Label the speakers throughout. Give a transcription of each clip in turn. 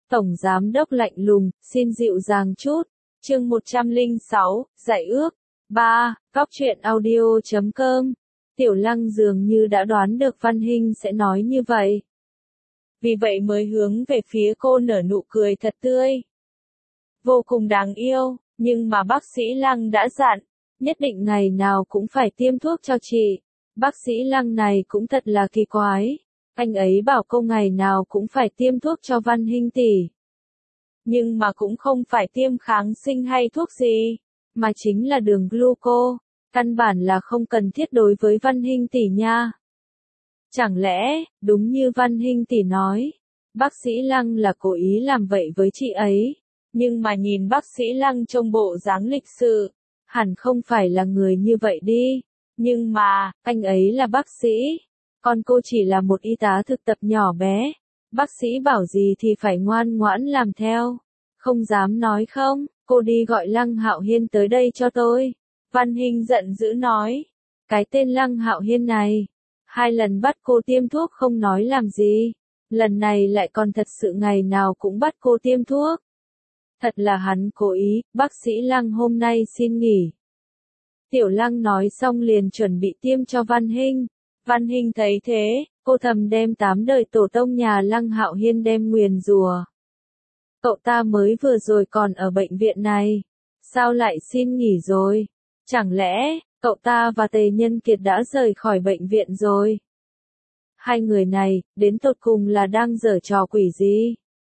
Speaker 1: Tổng giám đốc lạnh lùng, xin dịu dàng chút. Chương 106, giải ước. 3. Góc truyện audio.com. Tiểu Lăng dường như đã đoán được Văn Hinh sẽ nói như vậy. Vì vậy mới hướng về phía cô nở nụ cười thật tươi. Vô cùng đáng yêu, nhưng mà bác sĩ Lăng đã dặn, nhất định ngày nào cũng phải tiêm thuốc cho chị. Bác sĩ Lăng này cũng thật là kỳ quái. Anh ấy bảo cô ngày nào cũng phải tiêm thuốc cho Văn Hinh tỷ. Nhưng mà cũng không phải tiêm kháng sinh hay thuốc gì, mà chính là đường gluco, căn bản là không cần thiết đối với Văn Hinh tỷ nha. Chẳng lẽ, đúng như Văn Hinh tỷ nói, bác sĩ Lăng là cố ý làm vậy với chị ấy, nhưng mà nhìn bác sĩ Lăng trông bộ dáng lịch sự, hẳn không phải là người như vậy đi, nhưng mà, anh ấy là bác sĩ, còn cô chỉ là một y tá thực tập nhỏ bé. Bác sĩ bảo gì thì phải ngoan ngoãn làm theo. Không dám nói không, cô đi gọi Lăng Hạo Hiên tới đây cho tôi. Văn Hinh giận dữ nói. Cái tên Lăng Hạo Hiên này, 2 lần bắt cô tiêm thuốc không nói làm gì. Lần này lại còn thật sự ngày nào cũng bắt cô tiêm thuốc. Thật là hắn cố ý, bác sĩ Lăng hôm nay xin nghỉ. Tiểu Lăng nói xong liền chuẩn bị tiêm cho Văn Hinh. Văn Hinh thấy thế, cô thầm đem 8 đời tổ tông nhà Lăng Hạo Hiên đem nguyền rủa. Cậu ta mới vừa rồi còn ở bệnh viện này, sao lại xin nghỉ rồi? Chẳng lẽ, cậu ta và Tề Nhân Kiệt đã rời khỏi bệnh viện rồi? Hai người này, đến tột cùng là đang giở trò quỷ gì?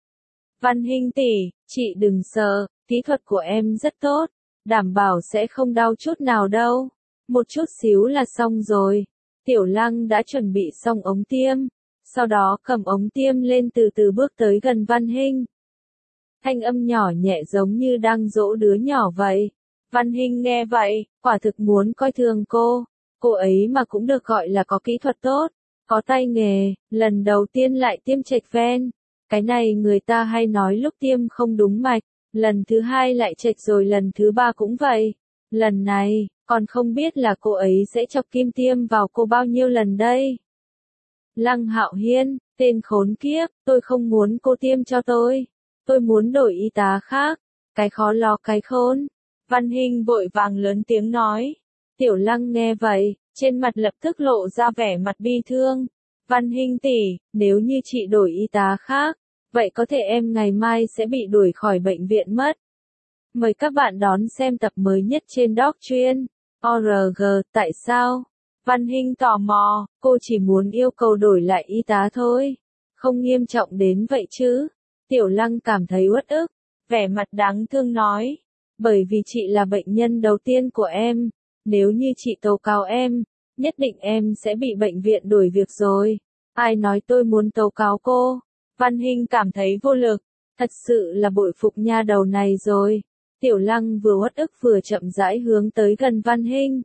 Speaker 1: Văn Hinh tỷ, chị đừng sợ, kỹ thuật của em rất tốt, đảm bảo sẽ không đau chút nào đâu. Một chút xíu là xong rồi. Tiểu Lăng đã chuẩn bị xong ống tiêm, sau đó cầm ống tiêm lên từ từ bước tới gần Văn Hinh. Thanh âm nhỏ nhẹ giống như đang dỗ đứa nhỏ vậy. Văn Hinh nghe vậy, quả thực muốn coi thường cô ấy mà cũng được gọi là có kỹ thuật tốt, có tay nghề, lần đầu tiên lại tiêm chệch ven. Cái này người ta hay nói lúc tiêm không đúng mạch, lần thứ 2 lại chệch rồi lần thứ 3 cũng vậy. Lần này, còn không biết là cô ấy sẽ chọc kim tiêm vào cô bao nhiêu lần đây. Lăng Hạo Hiên, tên khốn kiếp, tôi không muốn cô tiêm cho tôi muốn đổi y tá khác, cái khó lo cái khốn. Văn Hinh vội vàng lớn tiếng nói. Tiểu Lăng nghe vậy, trên mặt lập tức lộ ra vẻ mặt bi thương. Văn Hinh tỷ, nếu như chị đổi y tá khác, vậy có thể em ngày mai sẽ bị đuổi khỏi bệnh viện mất. Mời các bạn đón xem tập mới nhất trên Doc Chuyên. ORG, tại sao? Văn Hinh tò mò, cô chỉ muốn yêu cầu đổi lại y tá thôi. Không nghiêm trọng đến vậy chứ. Tiểu Lăng cảm thấy uất ức, vẻ mặt đáng thương nói. Bởi vì chị là bệnh nhân đầu tiên của em. Nếu như chị tố cáo em, nhất định em sẽ bị bệnh viện đuổi việc rồi. Ai nói tôi muốn tố cáo cô? Văn Hinh cảm thấy vô lực. Thật sự là bội phục nha đầu này rồi. Tiểu Lăng vừa uất ức vừa chậm rãi hướng tới gần Văn Hinh.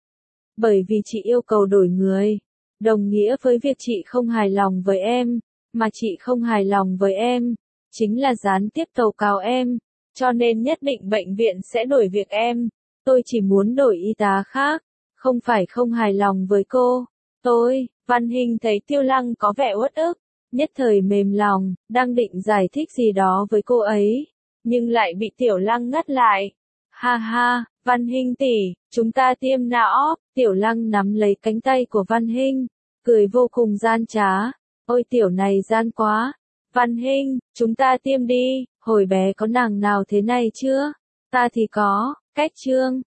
Speaker 1: Bởi vì chị yêu cầu đổi người, đồng nghĩa với việc chị không hài lòng với em, mà chị không hài lòng với em, chính là gián tiếp tố cáo em, cho nên nhất định bệnh viện sẽ đổi việc em. Tôi chỉ muốn đổi y tá khác, không phải không hài lòng với cô. Văn Hinh thấy Tiểu Lăng có vẻ uất ức, nhất thời mềm lòng, đang định giải thích gì đó với cô ấy, nhưng lại bị Tiểu Lăng ngắt lại. Ha ha, Văn Hinh tỷ, chúng ta tiêm não. Tiểu Lăng nắm lấy cánh tay của Văn Hinh, cười vô cùng gian trá. Ôi tiểu này gian quá. Văn Hinh, chúng ta tiêm đi, hồi bé có nàng nào thế này chưa? Ta thì có. Cách chương